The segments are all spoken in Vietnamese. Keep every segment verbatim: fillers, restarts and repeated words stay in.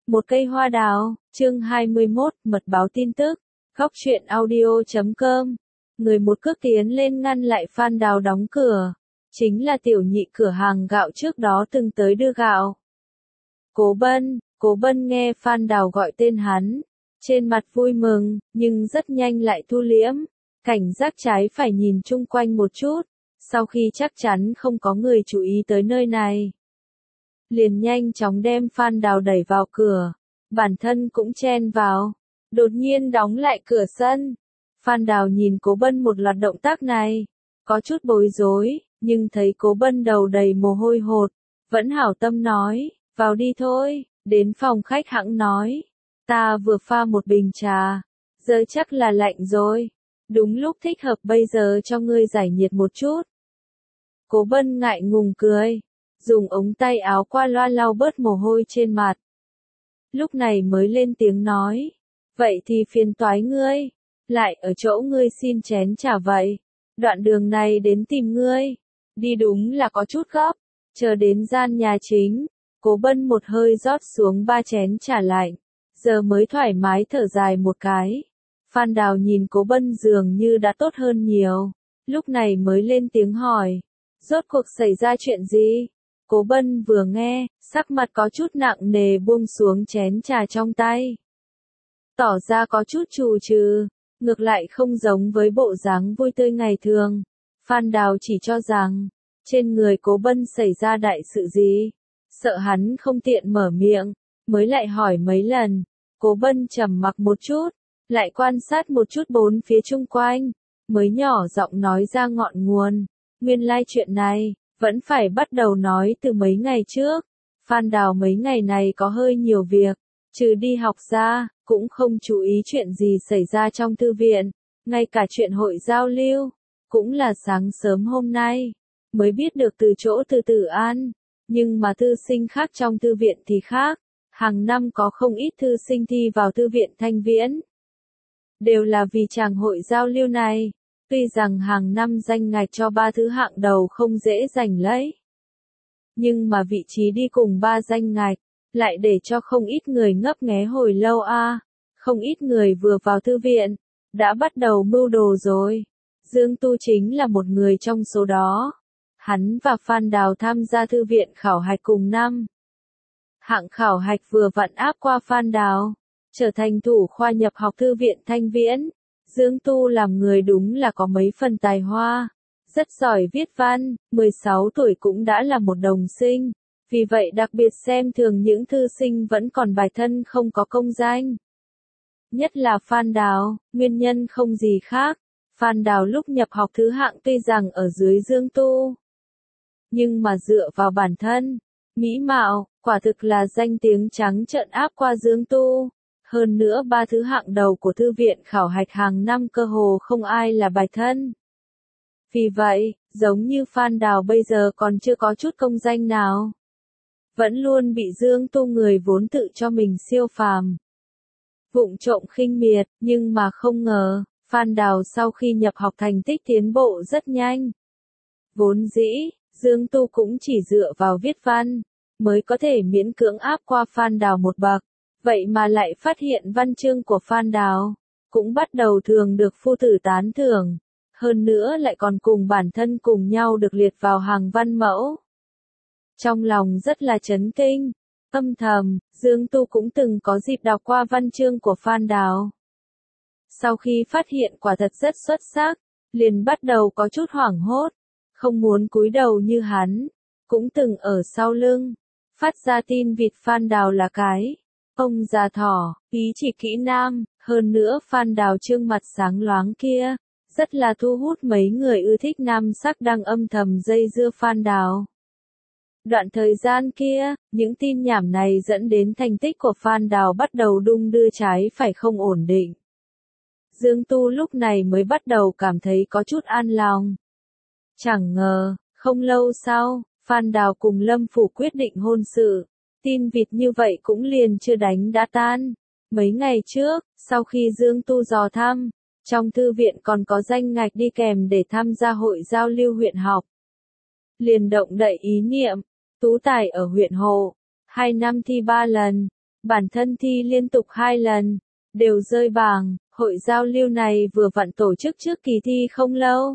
Một cây hoa đào, chương hai mươi mốt, mật báo tin tức, góc truyện audio chấm com. Người một cước tiến lên ngăn lại Phan Đào đóng cửa. Chính là tiểu nhị cửa hàng gạo trước đó từng tới đưa gạo. Cố Bân, Cố Bân nghe Phan Đào gọi tên hắn. Trên mặt vui mừng, nhưng rất nhanh lại thu liễm. Cảnh giác trái phải nhìn chung quanh một chút. Sau khi chắc chắn không có người chú ý tới nơi này, liền nhanh chóng đem Phan Đào đẩy vào cửa, bản thân cũng chen vào, đột nhiên đóng lại cửa sân. Phan Đào nhìn Cố Bân một loạt động tác này, có chút bối rối, nhưng thấy Cố Bân đầu đầy mồ hôi hột, vẫn hảo tâm nói, vào đi thôi, đến phòng khách hẵng nói, ta vừa pha một bình trà, giờ chắc là lạnh rồi, đúng lúc thích hợp bây giờ cho ngươi giải nhiệt một chút. Cố Bân ngại ngùng cười, dùng ống tay áo qua loa lau bớt mồ hôi trên mặt. Lúc này mới lên tiếng nói, vậy thì phiền toái ngươi, lại ở chỗ ngươi xin chén trà vậy, đoạn đường này đến tìm ngươi, đi đúng là có chút gấp, chờ đến gian nhà chính, Cố Bân một hơi rót xuống ba chén trà lạnh, giờ mới thoải mái thở dài một cái. Phan Đào nhìn Cố Bân dường như đã tốt hơn nhiều, lúc này mới lên tiếng hỏi, rốt cuộc xảy ra chuyện gì? Cố Bân vừa nghe, sắc mặt có chút nặng nề buông xuống chén trà trong tay. Tỏ ra có chút trù trừ, ngược lại không giống với bộ dáng vui tươi ngày thường. Phan Đào chỉ cho rằng, trên người Cố Bân xảy ra đại sự gì, sợ hắn không tiện mở miệng, mới lại hỏi mấy lần. Cố Bân trầm mặc một chút, lại quan sát một chút bốn phía chung quanh, mới nhỏ giọng nói ra ngọn nguồn. Nguyên lai chuyện này, vẫn phải bắt đầu nói từ mấy ngày trước. Phan Đào mấy ngày này có hơi nhiều việc, trừ đi học ra, cũng không chú ý chuyện gì xảy ra trong thư viện, ngay cả chuyện hội giao lưu, cũng là sáng sớm hôm nay, mới biết được từ chỗ Từ Tử An, nhưng mà thư sinh khác trong thư viện thì khác, hàng năm có không ít thư sinh thi vào thư viện Thanh Viễn. Đều là vì chàng hội giao lưu này. Tuy rằng hàng năm danh ngạch cho ba thứ hạng đầu không dễ giành lấy, nhưng mà vị trí đi cùng ba danh ngạch, lại để cho không ít người ngấp nghé hồi lâu a. À. Không ít người vừa vào thư viện, đã bắt đầu mưu đồ rồi. Dương Tu chính là một người trong số đó. Hắn và Phan Đào tham gia thư viện khảo hạch cùng năm. Hạng khảo hạch vừa vặn áp qua Phan Đào, trở thành thủ khoa nhập học thư viện Thanh Viễn. Dương Tu làm người đúng là có mấy phần tài hoa, rất giỏi viết văn, mười sáu tuổi cũng đã là một đồng sinh, vì vậy đặc biệt xem thường những thư sinh vẫn còn bài thân không có công danh. Nhất là Phan Đào, nguyên nhân không gì khác, Phan Đào lúc nhập học thứ hạng tuy rằng ở dưới Dương Tu, nhưng mà dựa vào bản thân, mỹ mạo, quả thực là danh tiếng trắng trợn áp qua Dương Tu. Hơn nữa ba thứ hạng đầu của thư viện khảo hạch hàng năm cơ hồ không ai là bài thân. Vì vậy, giống như Phan Đào bây giờ còn chưa có chút công danh nào, vẫn luôn bị Dương Tu người vốn tự cho mình siêu phàm, vụng trộm khinh miệt, nhưng mà không ngờ, Phan Đào sau khi nhập học thành tích tiến bộ rất nhanh. Vốn dĩ, Dương Tu cũng chỉ dựa vào viết văn, mới có thể miễn cưỡng áp qua Phan Đào một bậc. Vậy mà lại phát hiện văn chương của Phan Đào, cũng bắt đầu thường được phu tử tán thưởng, hơn nữa lại còn cùng bản thân cùng nhau được liệt vào hàng văn mẫu. Trong lòng rất là chấn kinh, âm thầm, Dương Tu cũng từng có dịp đọc qua văn chương của Phan Đào. Sau khi phát hiện quả thật rất xuất sắc, liền bắt đầu có chút hoảng hốt, không muốn cúi đầu như hắn, cũng từng ở sau lưng, phát ra tin vịt Phan Đào là cái ông già thỏ, ý chỉ kỹ nam, hơn nữa Phan Đào trương mặt sáng loáng kia, rất là thu hút mấy người ưa thích nam sắc đang âm thầm dây dưa Phan Đào. Đoạn thời gian kia, những tin nhảm này dẫn đến thành tích của Phan Đào bắt đầu đung đưa trái phải không ổn định. Dương Tu lúc này mới bắt đầu cảm thấy có chút an lòng. Chẳng ngờ, không lâu sau, Phan Đào cùng Lâm Phủ quyết định hôn sự. Tin vịt như vậy cũng liền chưa đánh đã tan. Mấy ngày trước, sau khi Dương Tu dò thăm, trong thư viện còn có danh ngạch đi kèm để tham gia hội giao lưu huyện học. Liền động đậy ý niệm, tú tài ở huyện Hồ, hai năm thi ba lần, Bản thân thi liên tục hai lần, đều rơi bảng, hội giao lưu này vừa vặn tổ chức trước kỳ thi không lâu.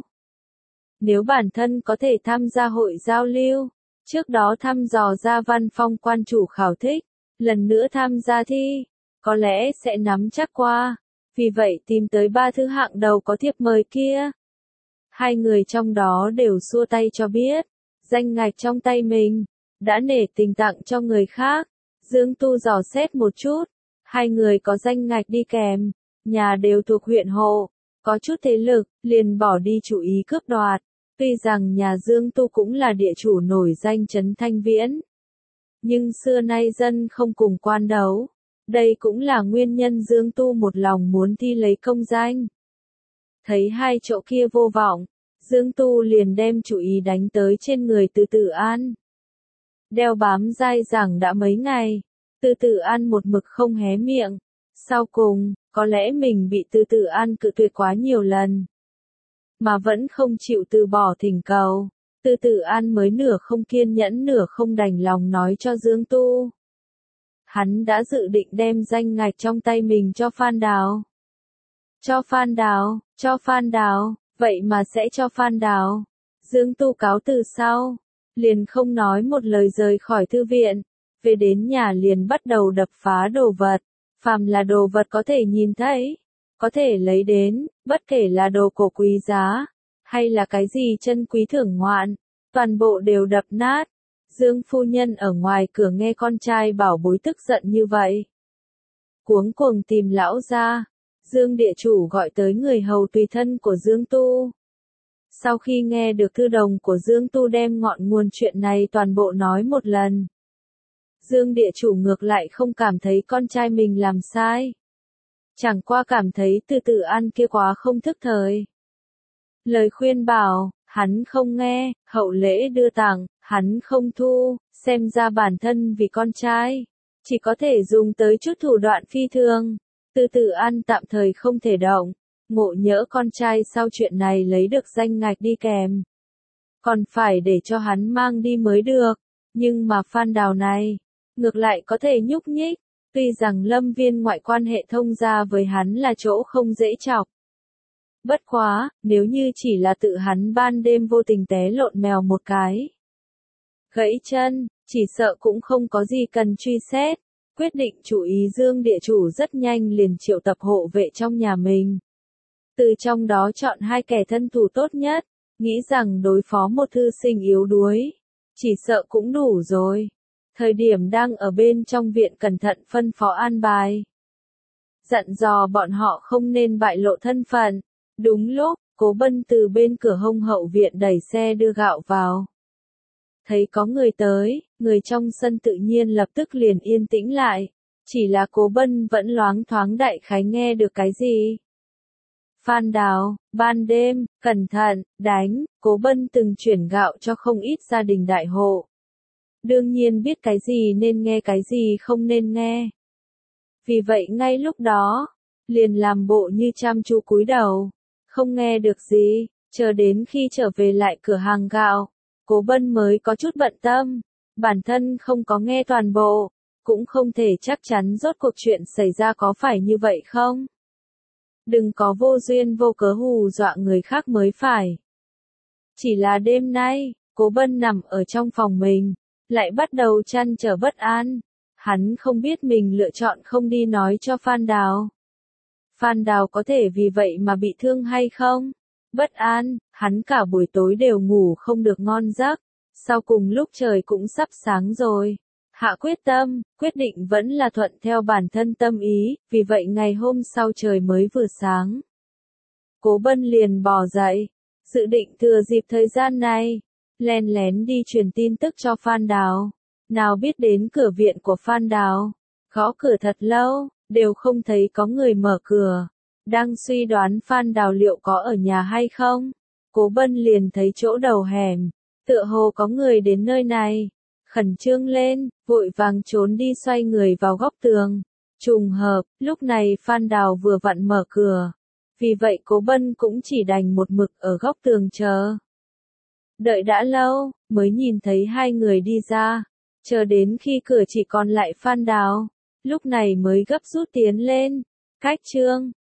Nếu bản thân có thể tham gia hội giao lưu, trước đó thăm dò ra văn phong quan chủ khảo thích, lần nữa tham gia thi, có lẽ sẽ nắm chắc qua, vì vậy tìm tới ba thứ hạng đầu có thiệp mời kia. Hai người trong đó đều xua tay cho biết, danh ngạch trong tay mình, đã nể tình tặng cho người khác. Dương Tu dò xét một chút, hai người có danh ngạch đi kèm, nhà đều thuộc huyện hộ, có chút thế lực, liền bỏ đi chủ ý cướp đoạt. Tuy rằng nhà Dương Tu cũng là địa chủ nổi danh trấn Thanh Viễn, nhưng xưa nay dân không cùng quan đấu, đây cũng là nguyên nhân Dương Tu một lòng muốn thi lấy công danh. Thấy hai chỗ kia vô vọng, Dương Tu liền đem chủ ý đánh tới trên người Từ Tử An. Đeo bám dai dẳng đã mấy ngày, Từ Tử An một mực không hé miệng, sau cùng, có lẽ mình bị Từ Tử An cự tuyệt quá nhiều lần, mà vẫn không chịu từ bỏ thỉnh cầu. Từ Tử An mới nửa không kiên nhẫn nửa không đành lòng nói cho Dương Tu. Hắn đã dự định đem danh ngạch trong tay mình cho Phan Đào. Cho Phan Đào, cho Phan Đào, vậy mà sẽ cho Phan Đào. Dương Tu cáo từ sau, liền không nói một lời rời khỏi thư viện, về đến nhà liền bắt đầu đập phá đồ vật, phàm là đồ vật có thể nhìn thấy, có thể lấy đến, bất kể là đồ cổ quý giá, hay là cái gì chân quý thưởng ngoạn, toàn bộ đều đập nát. Dương phu nhân ở ngoài cửa nghe con trai bảo bối tức giận như vậy, cuống cuồng tìm lão ra. Dương địa chủ gọi tới người hầu tùy thân của Dương Tu. Sau khi nghe được thư đồng của Dương Tu đem ngọn nguồn chuyện này toàn bộ nói một lần, Dương địa chủ ngược lại không cảm thấy con trai mình làm sai, chẳng qua cảm thấy Từ Tử An kia quá không thức thời. Lời khuyên bảo, hắn không nghe, hậu lễ đưa tặng, hắn không thu, xem ra bản thân vì con trai, chỉ có thể dùng tới chút thủ đoạn phi thường. Từ Tử An tạm thời không thể động, ngộ nhỡ con trai sau chuyện này lấy được danh ngạch đi kèm, còn phải để cho hắn mang đi mới được. Nhưng mà Phan Đào này, ngược lại có thể nhúc nhích, tuy rằng Lâm Viên ngoại quan hệ thông gia với hắn là chỗ không dễ chọc. Bất quá, nếu như chỉ là tự hắn ban đêm vô tình té lộn mèo một cái, gãy chân, chỉ sợ cũng không có gì cần truy xét. Quyết định chủ ý Dương địa chủ rất nhanh liền triệu tập hộ vệ trong nhà mình. Từ trong đó chọn hai kẻ thân thủ tốt nhất, nghĩ rằng đối phó một thư sinh yếu đuối, chỉ sợ cũng đủ rồi. Thời điểm đang ở bên trong viện cẩn thận phân phó an bài, dặn dò bọn họ không nên bại lộ thân phận. Đúng lúc, Cố Bân từ bên cửa hông hậu viện đẩy xe đưa gạo vào. Thấy có người tới, người trong sân tự nhiên lập tức liền yên tĩnh lại, chỉ là Cố Bân vẫn loáng thoáng đại khái nghe được cái gì. Phan Đào, ban đêm, cẩn thận, đánh, Cố Bân từng chuyển gạo cho không ít gia đình đại hộ. Đương nhiên biết cái gì nên nghe cái gì không nên nghe. Vì vậy ngay lúc đó, liền làm bộ như chăm chú cúi đầu, không nghe được gì, chờ đến khi trở về lại cửa hàng gạo. Cố Bân mới có chút bận tâm, bản thân không có nghe toàn bộ, cũng không thể chắc chắn rốt cuộc chuyện xảy ra có phải như vậy không. Đừng có vô duyên vô cớ hù dọa người khác mới phải. Chỉ là đêm nay, Cố Bân nằm ở trong phòng mình, lại bắt đầu trăn trở bất an. Hắn không biết mình lựa chọn không đi nói cho Phan Đào. Phan Đào có thể vì vậy mà bị thương hay không? Bất an, hắn cả buổi tối đều ngủ không được ngon giấc. Sau cùng lúc trời cũng sắp sáng rồi, hạ quyết tâm, quyết định vẫn là thuận theo bản thân tâm ý, vì vậy ngày hôm sau trời mới vừa sáng. Cố Bân liền bò dậy, dự định thừa dịp thời gian này, len lén đi truyền tin tức cho Phan Đào. Nào biết đến cửa viện của Phan Đào, gõ cửa thật lâu, đều không thấy có người mở cửa. Đang suy đoán Phan Đào liệu có ở nhà hay không, Cố Bân liền thấy chỗ đầu hẻm, tựa hồ có người đến nơi này. Khẩn trương lên, vội vàng trốn đi xoay người vào góc tường. Trùng hợp, lúc này Phan Đào vừa vặn mở cửa. Vì vậy Cố Bân cũng chỉ đành một mực ở góc tường chờ. Đợi đã lâu, mới nhìn thấy hai người đi ra. Chờ đến khi cửa chỉ còn lại Phan Đào, lúc này mới gấp rút tiến lên. Cách chương